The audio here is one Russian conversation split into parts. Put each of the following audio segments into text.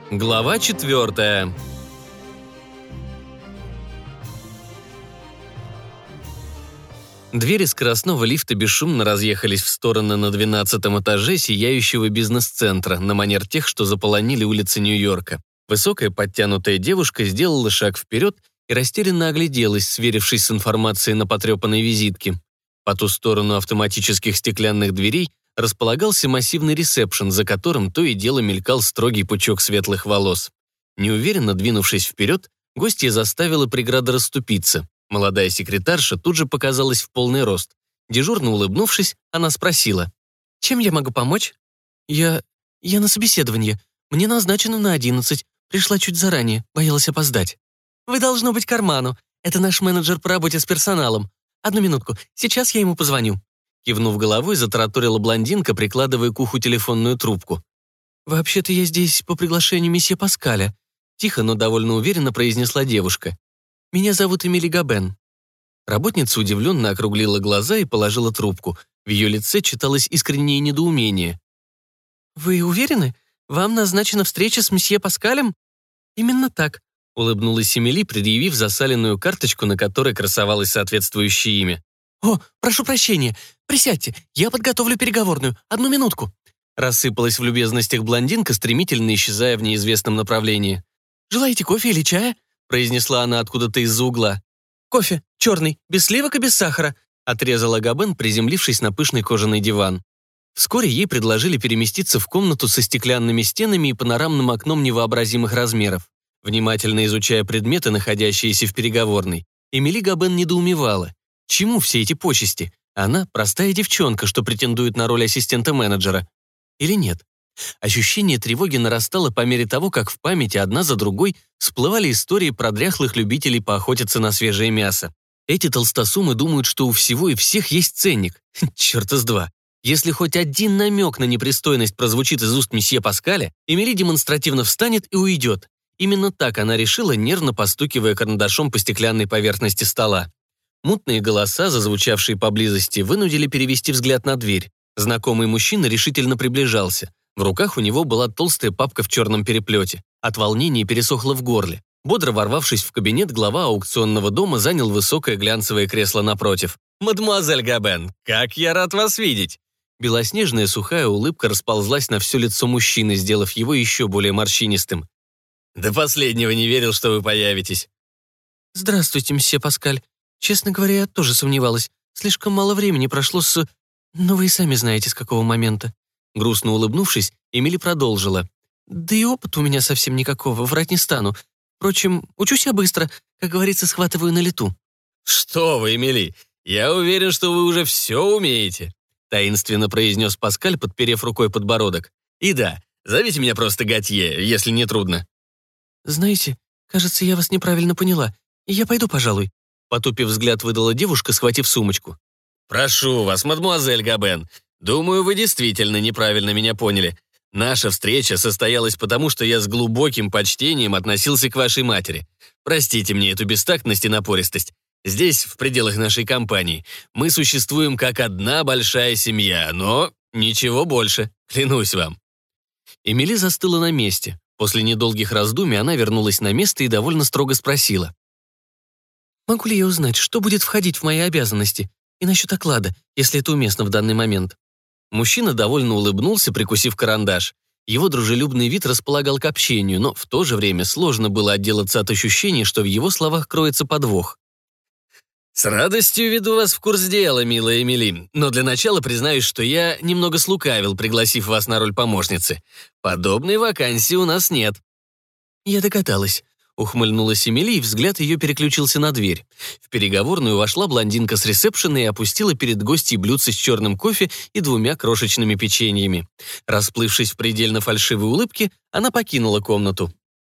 Глава 4. Двери скоростного лифта бесшумно разъехались в стороны на 12-м этаже сияющего бизнес-центра, на манер тех, что заполонили улицы Нью-Йорка. Высокая подтянутая девушка сделала шаг вперед и растерянно огляделась, сверившись с информацией на потрепанной визитке. По ту сторону автоматических стеклянных дверей располагался массивный ресепшн, за которым то и дело мелькал строгий пучок светлых волос. Неуверенно двинувшись вперед, гостья заставила преграду расступиться. Молодая секретарша тут же показалась в полный рост. Дежурно улыбнувшись, она спросила: «Чем я могу помочь?» Я на собеседовании. Мне назначено на 11. Пришла чуть заранее, боялась опоздать». «Вы должно быть к Арману. Это наш менеджер по работе с персоналом. Одну минутку, сейчас я ему позвоню». Кивнув головой, затараторила блондинка, прикладывая к уху телефонную трубку. «Вообще-то я здесь по приглашению месье Паскаля», тихо, но довольно уверенно произнесла девушка. «Меня зовут Эмили Габен». Работница удивленно округлила глаза и положила трубку. В ее лице читалось искреннее недоумение. «Вы уверены? Вам назначена встреча с месье Паскалем?» «Именно так», — улыбнулась Эмили, предъявив засаленную карточку, на которой красовалось соответствующее имя. «О, прошу прощения. Присядьте, я подготовлю переговорную. Одну минутку». Рассыпалась в любезностях блондинка, стремительно исчезая в неизвестном направлении. «Желаете кофе или чая?» — произнесла она откуда-то из-за угла. «Кофе, черный, без сливок и без сахара», — отрезала Габен, приземлившись на пышный кожаный диван. Вскоре ей предложили переместиться в комнату со стеклянными стенами и панорамным окном невообразимых размеров. Внимательно изучая предметы, находящиеся в переговорной, Эмили Габен недоумевала. Чему все эти почести? Она простая девчонка, что претендует на роль ассистента менеджера. Или нет? Ощущение тревоги нарастало по мере того, как в памяти одна за другой всплывали истории про дряхлых любителей поохотиться на свежее мясо. Эти толстосумы думают, что у всего и всех есть ценник. Черта с два. Если хоть один намек на непристойность прозвучит из уст месье Паскаля, Эмили демонстративно встанет и уйдет. Именно так она решила, нервно постукивая карандашом по стеклянной поверхности стола. Мутные голоса, зазвучавшие поблизости, вынудили перевести взгляд на дверь. Знакомый мужчина решительно приближался. В руках у него была толстая папка в черном переплете. От волнения пересохло в горле. Бодро ворвавшись в кабинет, глава аукционного дома занял высокое глянцевое кресло напротив. «Мадемуазель Габен, как я рад вас видеть!» Белоснежная сухая улыбка расползлась на все лицо мужчины, сделав его еще более морщинистым. «До последнего не верил, что вы появитесь». «Здравствуйте, месье Паскаль. Честно говоря, я тоже сомневалась. Слишком мало времени прошло с... Но вы и сами знаете, с какого момента». Грустно улыбнувшись, Эмили продолжила. «Да и опыта у меня совсем никакого, врать не стану. Впрочем, учусь я быстро, как говорится, схватываю на лету». «Что вы, Эмили, я уверен, что вы уже все умеете», таинственно произнес Паскаль, подперев рукой подбородок. «И да, зовите меня просто Готье, если не трудно». «Знаете, кажется, я вас неправильно поняла. Я пойду, пожалуй», потупив взгляд, выдала девушка, схватив сумочку. «Прошу вас, мадемуазель Габен. Думаю, вы действительно неправильно меня поняли. Наша встреча состоялась потому, что я с глубоким почтением относился к вашей матери. Простите мне эту бестактность и напористость. Здесь, в пределах нашей компании, мы существуем как одна большая семья, но ничего больше, клянусь вам». Эмили застыла на месте. После недолгих раздумий она вернулась на место и довольно строго спросила. «Могу ли я узнать, что будет входить в мои обязанности? И насчет оклада, если это уместно в данный момент?» Мужчина довольно улыбнулся, прикусив карандаш. Его дружелюбный вид располагал к общению, но в то же время сложно было отделаться от ощущения, что в его словах кроется подвох. «С радостью веду вас в курс дела, милая Эмили, но для начала признаюсь, что я немного слукавил, пригласив вас на роль помощницы. Подобной вакансии у нас нет». «Я догадалась», — ухмыльнулась Эмили, и взгляд ее переключился на дверь. В переговорную вошла блондинка с ресепшена и опустила перед гостьей блюдце с черным кофе и 2 крошечными печеньями. Расплывшись в предельно фальшивой улыбке, она покинула комнату.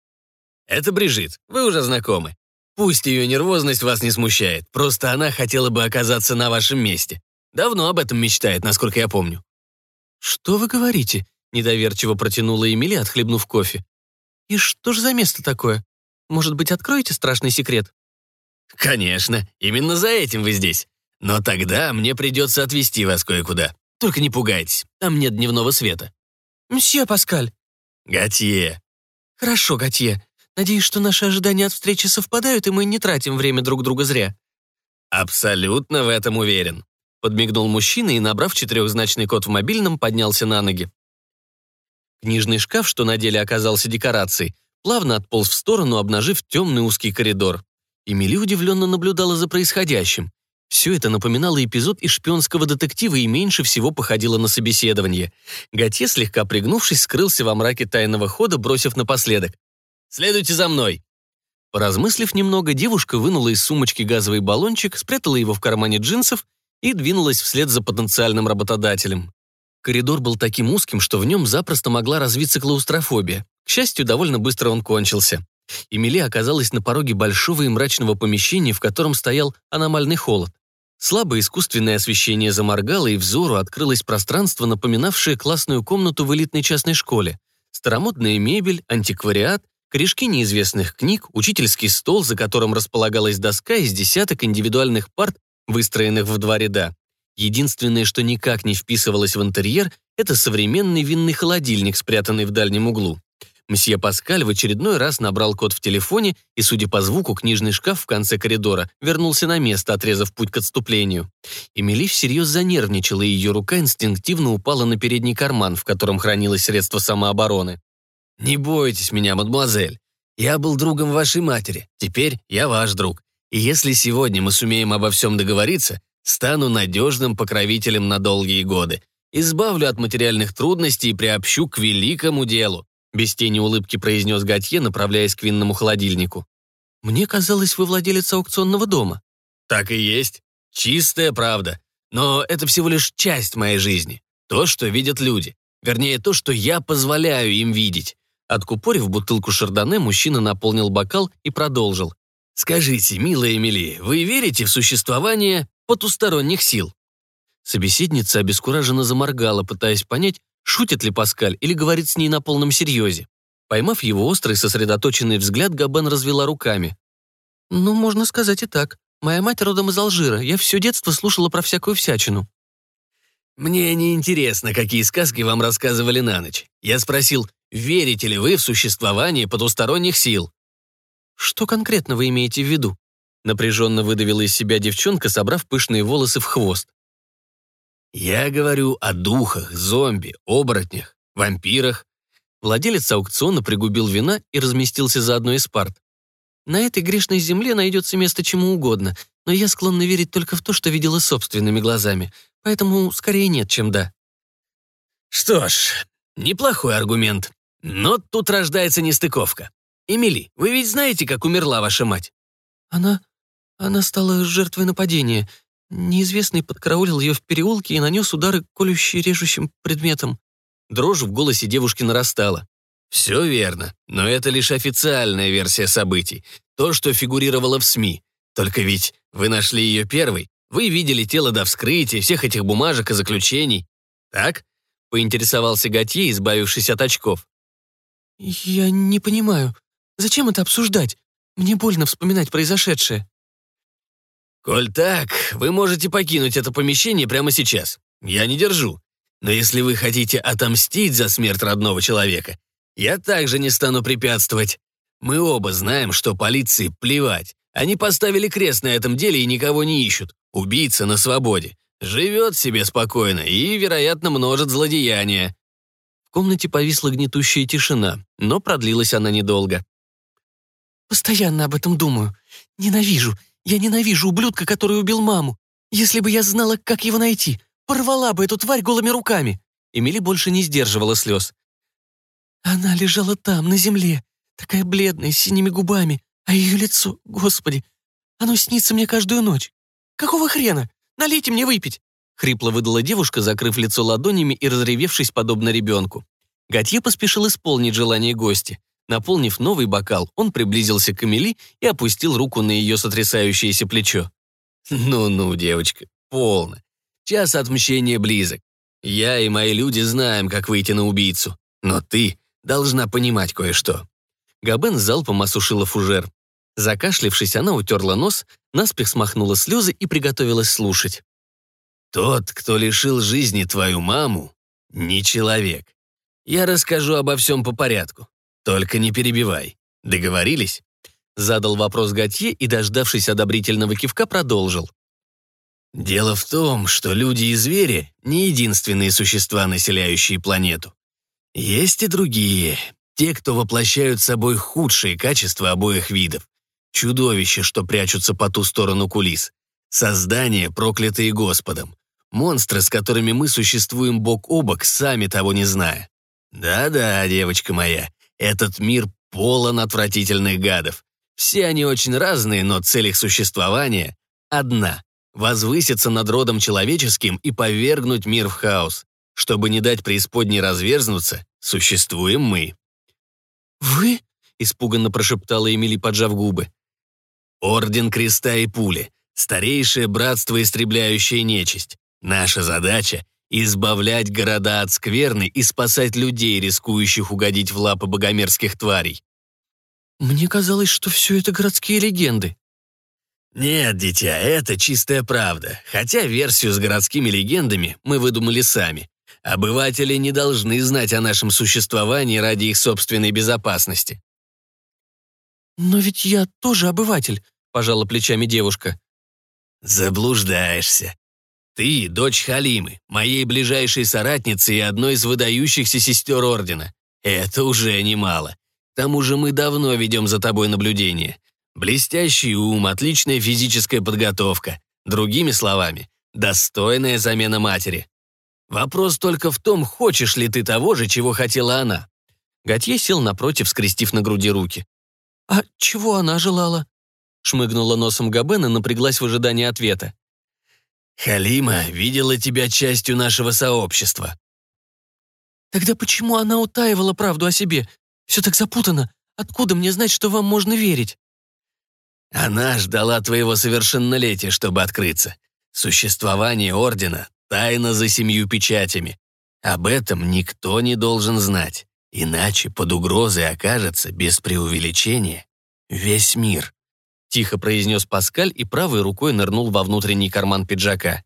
«Это Брижит, вы уже знакомы. Пусть ее нервозность вас не смущает, просто она хотела бы оказаться на вашем месте. Давно об этом мечтает, насколько я помню». «Что вы говорите?» — недоверчиво протянула Эмили, отхлебнув кофе. «И что же за место такое? Может быть, откроете страшный секрет?» «Конечно, именно за этим вы здесь. Но тогда мне придется отвезти вас кое-куда. Только не пугайтесь, там нет дневного света». «Мсье Паскаль». «Готье». «Хорошо, Готье. Надеюсь, что наши ожидания от встречи совпадают, и мы не тратим время друг друга зря». «Абсолютно в этом уверен», — подмигнул мужчина и, набрав 4-значный код в мобильном, поднялся на ноги. Книжный шкаф, что на деле оказался декорацией, плавно отполз в сторону, обнажив темный узкий коридор. Эмили удивленно наблюдала за происходящим. Все это напоминало эпизод из шпионского детектива и меньше всего походило на собеседование. Готье, слегка пригнувшись, скрылся во мраке тайного хода, бросив напоследок: «Следуйте за мной». Поразмыслив немного, девушка вынула из сумочки газовый баллончик, спрятала его в кармане джинсов и двинулась вслед за потенциальным работодателем. Коридор был таким узким, что в нем запросто могла развиться клаустрофобия. К счастью, довольно быстро он кончился. Эмили оказалась на пороге большого и мрачного помещения, в котором стоял аномальный холод. Слабое искусственное освещение заморгало, и взору открылось пространство, напоминавшее классную комнату в элитной частной школе. Старомодная мебель, антиквариат, корешки неизвестных книг, учительский стол, за которым располагалась доска из десяток индивидуальных парт, выстроенных в 2 ряда. Единственное, что никак не вписывалось в интерьер, это современный винный холодильник, спрятанный в дальнем углу. Мсье Паскаль в очередной раз набрал код в телефоне, и, судя по звуку, книжный шкаф в конце коридора вернулся на место, отрезав путь к отступлению. Эмили всерьез занервничала, и ее рука инстинктивно упала на передний карман, в котором хранилось средство самообороны. «Не бойтесь меня, мадемуазель. Я был другом вашей матери. Теперь я ваш друг. И если сегодня мы сумеем обо всем договориться, стану надежным покровителем на долгие годы. Избавлю от материальных трудностей и приобщу к великому делу», без тени улыбки произнес Готье, направляясь к винному холодильнику. «Мне казалось, вы владелец аукционного дома». «Так и есть. Чистая правда. Но это всего лишь часть моей жизни. То, что видят люди. Вернее, то, что я позволяю им видеть». Откупорив бутылку шардоне, мужчина наполнил бокал и продолжил. «Скажите, милая Эмили, вы верите в существование потусторонних сил?» Собеседница обескураженно заморгала, пытаясь понять, шутит ли Паскаль или говорит с ней на полном серьезе. Поймав его острый, сосредоточенный взгляд, Габен развела руками. «Ну, можно сказать и так. Моя мать родом из Алжира. Я все детство слушала про всякую всячину». «Мне не интересно, какие сказки вам рассказывали на ночь. Я спросил, верите ли вы в существование потусторонних сил?» «Что конкретно вы имеете в виду?» Напряженно выдавила из себя девчонка, собрав пышные волосы в хвост. «Я говорю о духах, зомби, оборотнях, вампирах». Владелец аукциона пригубил вина и разместился за одной из парт. «На этой грешной земле найдется место чему угодно, но я склонна верить только в то, что видела собственными глазами, поэтому скорее нет, чем да». «Что ж, неплохой аргумент, но тут рождается нестыковка. Эмили, вы ведь знаете, как умерла ваша мать?» Она стала жертвой нападения. Неизвестный подкараулил ее в переулке и нанес удары колюще-режущим предметом». Дрожь в голосе девушки нарастала. «Все верно, но это лишь официальная версия событий. То, что фигурировало в СМИ. Только ведь вы нашли ее первой. Вы видели тело до вскрытия, всех этих бумажек и заключений. Так?» — поинтересовался Готье, избавившись от очков. «Я не понимаю. Зачем это обсуждать? Мне больно вспоминать произошедшее». «Коль так, вы можете покинуть это помещение прямо сейчас. Я не держу. Но если вы хотите отомстить за смерть родного человека, я также не стану препятствовать. Мы оба знаем, что полиции плевать. Они поставили крест на этом деле и никого не ищут. Убийца на свободе. Живет себе спокойно и, вероятно, множит злодеяния». В комнате повисла гнетущая тишина, но продлилась она недолго. «Постоянно об этом думаю. Ненавижу. Я ненавижу ублюдка, который убил маму. Если бы я знала, как его найти, порвала бы эту тварь голыми руками». Эмили больше не сдерживала слез. «Она лежала там, на земле, такая бледная, с синими губами, а ее лицо, господи, оно снится мне каждую ночь. Какого хрена? Налейте мне выпить!» Хрипло выдала девушка, закрыв лицо ладонями и разревевшись подобно ребенку. Готье поспешил исполнить желание гостя. Наполнив новый бокал, он приблизился к Эмили и опустил руку на ее сотрясающееся плечо. «Ну-ну, девочка, полно. Час отмщения близок. Я и мои люди знаем, как выйти на убийцу. Но ты должна понимать кое-что». Габен залпом осушила фужер. Закашлявшись, она утерла нос, наспех смахнула слезы и приготовилась слушать. «Тот, кто лишил жизни твою маму, не человек. Я расскажу обо всем по порядку. Только не перебивай. Договорились?» Задал вопрос Готье и, дождавшись одобрительного кивка, продолжил. «Дело в том, что люди и звери — не единственные существа, населяющие планету. Есть и другие, те, кто воплощают собой худшие качества обоих видов. Чудовища, что прячутся по ту сторону кулис. Создания, проклятые Господом. Монстры, с которыми мы существуем бок о бок, сами того не зная. Да-да, девочка моя, этот мир полон отвратительных гадов. Все они очень разные, но цель их существования одна — возвыситься над родом человеческим и повергнуть мир в хаос. Чтобы не дать преисподней разверзнуться, существуем мы». «Вы?» — испуганно прошептала Эмили, поджав губы. «Орден Креста и Пули, старейшее братство, истребляющее нечисть. Наша задача — избавлять города от скверны и спасать людей, рискующих угодить в лапы богомерзких тварей». «Мне казалось, что все это городские легенды». «Нет, дитя, это чистая правда, хотя версию с городскими легендами мы выдумали сами. Обыватели не должны знать о нашем существовании ради их собственной безопасности». «Но ведь я тоже обыватель», — пожала плечами девушка. «Заблуждаешься. Ты — дочь Халимы, моей ближайшей соратницы и одной из выдающихся сестер Ордена. Это уже немало. К тому же мы давно ведем за тобой наблюдение. Блестящий ум, отличная физическая подготовка. Другими словами, достойная замена матери. Вопрос только в том, хочешь ли ты того же, чего хотела она». Готье сел напротив, скрестив на груди руки. «А чего она желала?» Шмыгнула носом Габен и напряглась в ожидании ответа. «Халима видела тебя частью нашего сообщества». «Тогда почему она утаивала правду о себе? Все так запутано. Откуда мне знать, что вам можно верить?» «Она ждала твоего совершеннолетия, чтобы открыться. Существование Ордена — тайна за 7 печатями. Об этом никто не должен знать, иначе под угрозой окажется, без преувеличения, весь мир», — тихо произнес Паскаль и правой рукой нырнул во внутренний карман пиджака.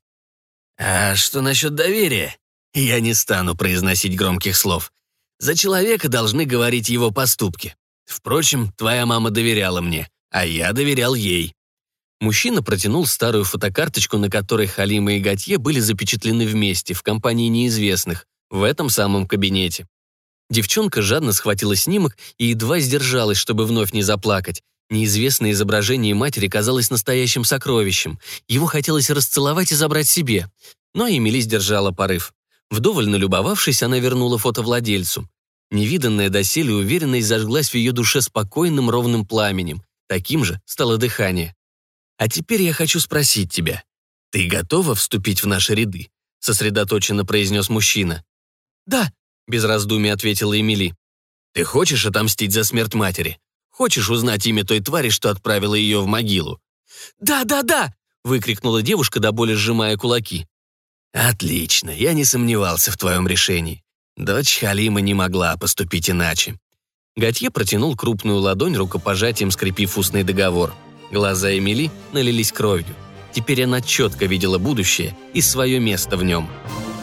«А что насчет доверия? Я не стану произносить громких слов. За человека должны говорить его поступки. Впрочем, твоя мама доверяла мне, а я доверял ей». Мужчина протянул старую фотокарточку, на которой Халима и Готье были запечатлены вместе, в компании неизвестных, в этом самом кабинете. Девчонка жадно схватила снимок и едва сдержалась, чтобы вновь не заплакать. Неизвестное изображение матери казалось настоящим сокровищем. Его хотелось расцеловать и забрать себе. Но Эмили сдержала порыв. Вдоволь налюбовавшись, она вернула фото владельцу. Невиданная доселе уверенность зажглась в ее душе спокойным ровным пламенем. Таким же стало дыхание. «А теперь я хочу спросить тебя. Ты готова вступить в наши ряды?» — сосредоточенно произнес мужчина. «Да», — без раздумий ответила Эмили. «Ты хочешь отомстить за смерть матери? Хочешь узнать имя той твари, что отправила ее в могилу?» «Да, да, да!» — выкрикнула девушка, до боли сжимая кулаки. «Отлично, я не сомневался в твоем решении. Дочь Халима не могла поступить иначе». Готье протянул крупную ладонь, рукопожатием скрепив устный договор. Глаза Эмили налились кровью. Теперь она четко видела будущее и свое место в нем.